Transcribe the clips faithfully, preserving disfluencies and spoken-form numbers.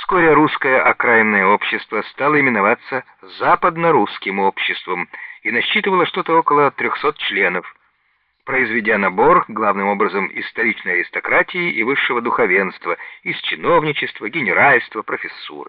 Вскоре русское окраинное общество стало именоваться Западно-русским обществом и насчитывало что-то около трехсот членов, произведя набор, главным образом, из столичной аристократии и высшего духовенства, из чиновничества, генеральства, профессуры.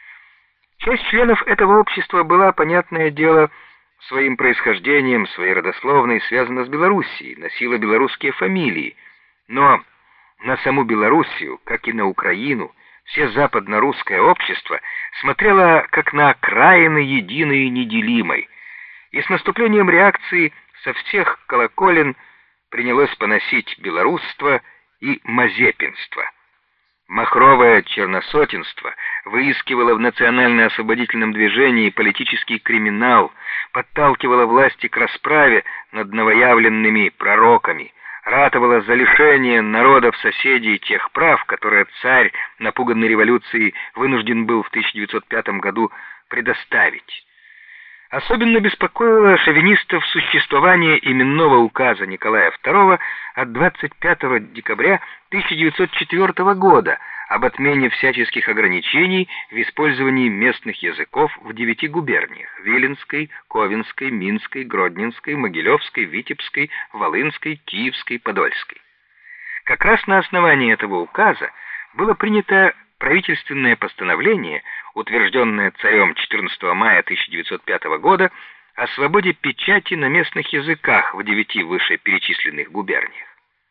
Часть членов этого общества была, понятное дело, своим происхождением, своей родословной связана с Белоруссией, носила белорусские фамилии, но на саму Белоруссию, как и на Украину, все западно-русское общество смотрело как на окраины единой и неделимой, и с наступлением реакции со всех колоколен принялось поносить белорусство и мазепинство. Махровое черносотенство выискивало в национально-освободительном движении политический криминал, подталкивало власти к расправе над новоявленными пророками, ратовало за лишение народов-соседей тех прав, которые царь, напуганный революцией, вынужден был в тысяча девятьсот пятом году предоставить. Особенно беспокоило шовинистов существование именного указа Николая второго от двадцать пятого декабря тысяча девятьсот четвёртого года об отмене всяческих ограничений в использовании местных языков в девяти губерниях – Виленской, Ковенской, Минской, Гродненской, Могилевской, Витебской, Волынской, Киевской, Подольской. Как раз на основании этого указа было принято правительственное постановление, утвержденное царем четырнадцатого мая тысяча девятьсот пятого года, о свободе печати на местных языках в девяти вышеперечисленных губерниях.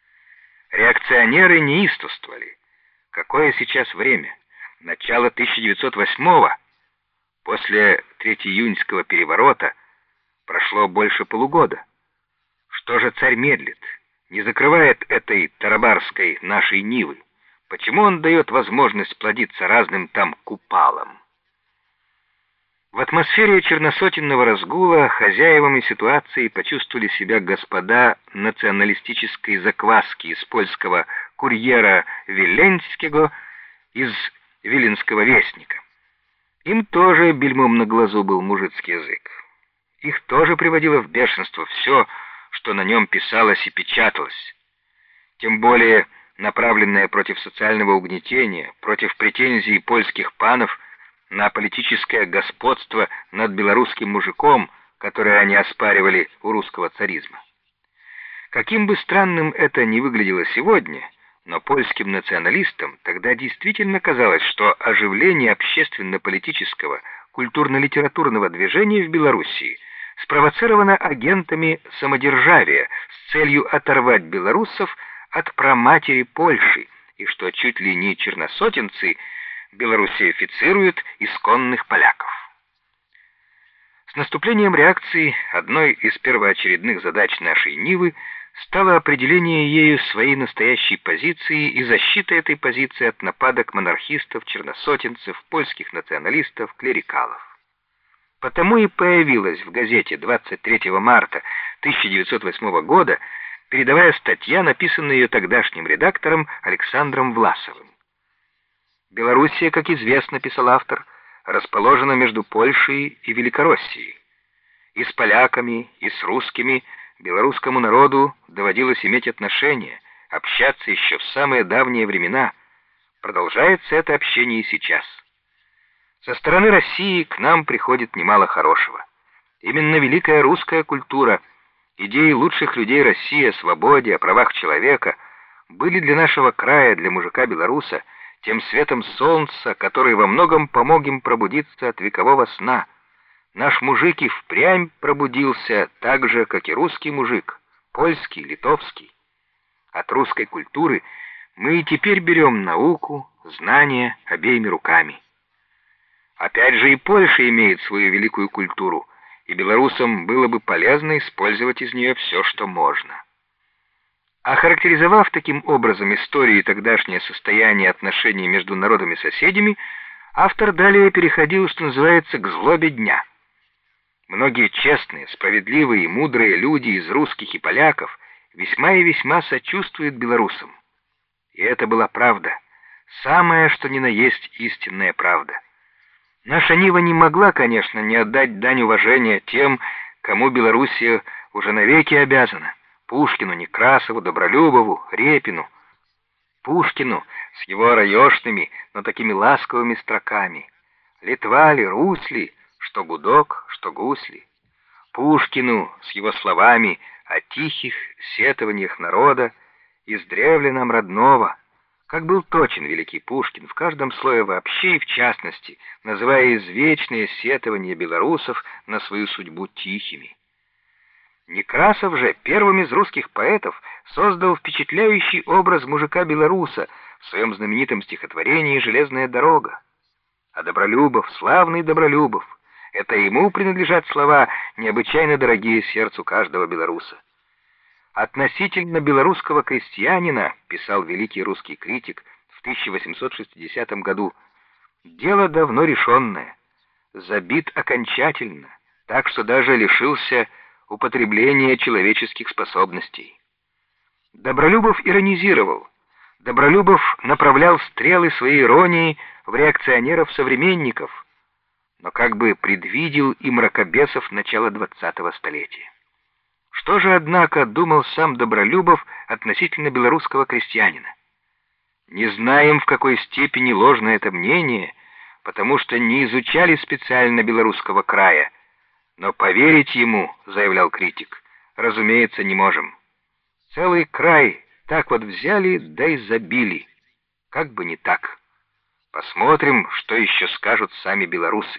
Реакционеры неистовствовали. Какое сейчас время? Начало тысяча девятьсот восьмого. После третьеиюньского переворота прошло больше полугода. Что же царь медлит? Не закрывает этой тарабарской нашей Нивы? Почему он дает возможность плодиться разным там купалам? В атмосфере черносотенного разгула хозяевами ситуации почувствовали себя господа националистической закваски из польского курьера Виленского, из Виленского вестника. Им тоже бельмом на глазу был мужицкий язык. Их тоже приводило в бешенство все, что на нем писалось и печаталось. Тем более направленное против социального угнетения, против претензий польских панов на политическое господство над белорусским мужиком, которое они оспаривали у русского царизма. Каким бы странным это ни выглядело сегодня, но польским националистам тогда действительно казалось, что оживление общественно-политического, культурно-литературного движения в Белоруссии спровоцировано агентами самодержавия с целью оторвать белорусов от праматери Польши, и что чуть ли не черносотенцы белоруссифицируют исконных поляков. С наступлением реакции одной из первоочередных задач нашей Нивы стало определение ею своей настоящей позиции и защита этой позиции от нападок монархистов, черносотенцев, польских националистов, клерикалов. Потому и появилась в газете двадцать третьего марта тысяча девятьсот восьмого года передовая статья, написанная ее тогдашним редактором Александром Власовым. Белоруссия, как известно, писал автор, расположена между Польшей и Великороссией. И с поляками, и с русскими белорусскому народу доводилось иметь отношения, общаться еще в самые давние времена. Продолжается это общение и сейчас. Со стороны России к нам приходит немало хорошего. Именно великая русская культура, идеи лучших людей России о свободе, о правах человека были для нашего края, для мужика-белоруса, тем светом солнца, который во многом помог им пробудиться от векового сна. Наш мужик и впрямь пробудился так же, как и русский мужик, польский, литовский. От русской культуры мы и теперь берем науку, знания обеими руками. Опять же и Польша имеет свою великую культуру, и белорусам было бы полезно использовать из нее все, что можно. Охарактеризовав таким образом историю и тогдашнее состояние отношений между народами-соседями, автор далее переходил, что называется, к злобе дня. Многие честные, справедливые и мудрые люди из русских и поляков весьма и весьма сочувствуют белорусам. И это была правда, самая что ни на есть истинная правда. Наша Нива не могла, конечно, не отдать дань уважения тем, кому Белоруссия уже навеки обязана: Пушкину, Некрасову, Добролюбову, Репину. Пушкину с его раёшными, но такими ласковыми строками. Литва ли, Русь ли, что гудок, что гусли. Пушкину с его словами о тихих сетованиях народа, издревле нам родного. Как был точен великий Пушкин в каждом слое вообще и в частности, называя извечные сетования белорусов на свою судьбу тихими. Некрасов же первым из русских поэтов создал впечатляющий образ мужика-белоруса в своем знаменитом стихотворении «Железная дорога». А Добролюбов, славный Добролюбов, это ему принадлежат слова, необычайно дорогие сердцу каждого белоруса. «Относительно белорусского крестьянина, — писал великий русский критик в тысяча восемьсот шестидесятом году, — дело давно решенное, забит окончательно, так что даже лишился употребления человеческих способностей». Добролюбов иронизировал. Добролюбов направлял стрелы своей иронии в реакционеров-современников, но как бы предвидел и мракобесов начала двадцатого столетия. Что же, однако, думал сам Добролюбов относительно белорусского крестьянина? Не знаем, в какой степени ложно это мнение, потому что не изучали специально белорусского края, но поверить ему, заявлял критик, разумеется, не можем. Целый край так вот взяли, да и забили. Как бы не так. Посмотрим, что еще скажут сами белорусы.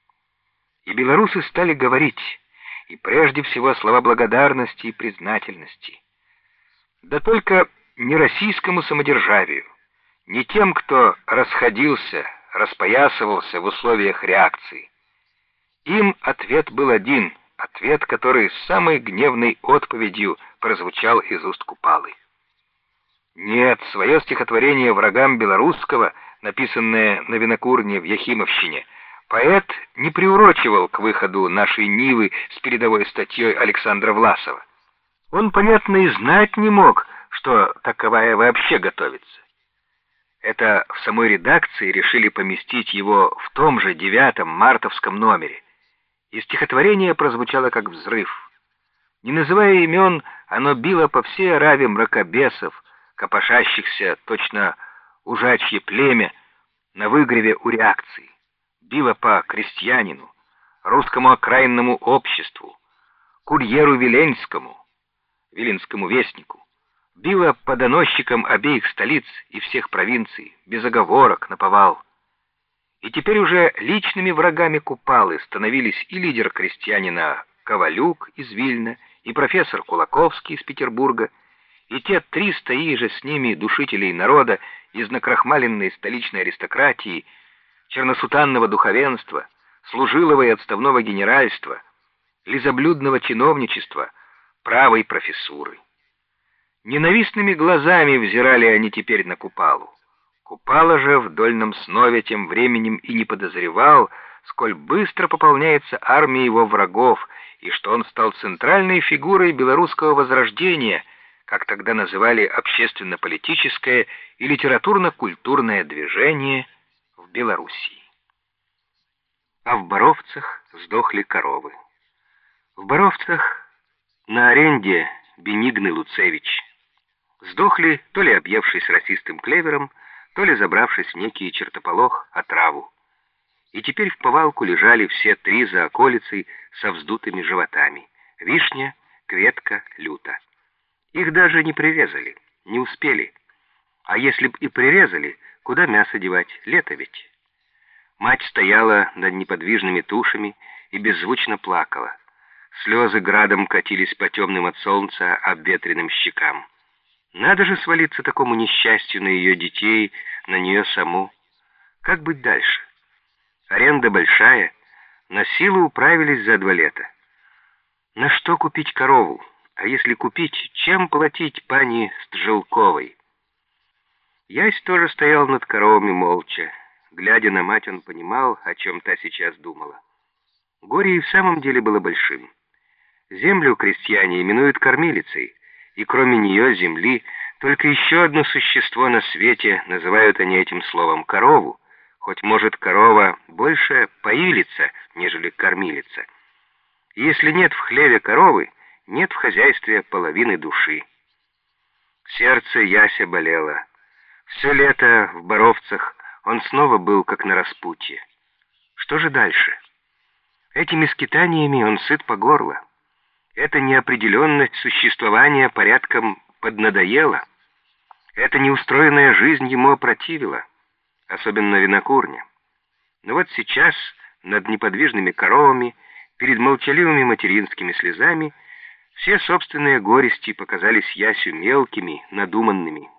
И белорусы стали говорить, и прежде всего слова благодарности и признательности. Да только не российскому самодержавию, не тем, кто расходился, распоясывался в условиях реакции. Им ответ был один, ответ, который с самой гневной отповедью прозвучал из уст Купалы. Нет, свое стихотворение врагам белорусского, написанное на Винокурне в Яхимовщине, поэт не приурочивал к выходу нашей Нивы с передовой статьей Александра Власова. Он, понятно, и знать не мог, что таковая вообще готовится. Это в самой редакции решили поместить его в том же девятом мартовском номере, и стихотворение прозвучало как взрыв. Не называя имен, оно било по всей ораве мракобесов, копошащихся точно ужачье племя на выгреве у реакции. Било по крестьянину, русскому окраинному обществу, курьеру Виленскому, Виленскому вестнику. Било по доносчикам обеих столиц и всех провинций, без оговорок, наповал. И теперь уже личными врагами Купалы становились и лидер крестьянина Ковалюк из Вильна, и профессор Кулаковский из Петербурга, и те триста и же с ними душителей народа из накрахмаленной столичной аристократии, черносутанного духовенства, служилого и отставного генеральства, лизоблюдного чиновничества, правой профессуры. Ненавистными глазами взирали они теперь на Купалу. Купала же в дольном снове тем временем и не подозревал, сколь быстро пополняется армия его врагов, и что он стал центральной фигурой белорусского возрождения, как тогда называли общественно-политическое и литературно-культурное движение в Белоруссии. А в Боровцах сдохли коровы. В Боровцах на аренде Бенигны Луцевич. Сдохли, то ли объевшись росистым клевером, то ли забравшись в некий чертополох отраву. И теперь в повалку лежали все три за околицей со вздутыми животами: вишня, кветка, люта. Их даже не прирезали, не успели. А если б и прирезали, куда мясо девать, лето ведь. Мать стояла над неподвижными тушами и беззвучно плакала. Слезы градом катились по темным от солнца обветренным щекам. Надо же свалиться такому несчастью на ее детей, на нее саму. Как быть дальше? Аренда большая, на силу управились за два лета. На что купить корову? А если купить, чем платить пани Стжелковой? Ясь тоже стоял над коровами молча. Глядя на мать, он понимал, о чем та сейчас думала. Горе и в самом деле было большим. Землю крестьяне именуют кормилицей, и кроме нее, земли, только еще одно существо на свете называют они этим словом корову, хоть, может, корова больше поилица, нежели кормилица. И если нет в хлеве коровы, нет в хозяйстве половины души. Сердце Яся болело. Все лето в Боровцах он снова был как на распутье. Что же дальше? Этими скитаниями он сыт по горло. Эта неопределенность существования порядком поднадоела. Эта неустроенная жизнь ему опротивила, особенно винокурня. Но вот сейчас над неподвижными коровами, перед молчаливыми материнскими слезами, все собственные горести показались Ясю мелкими, надуманными.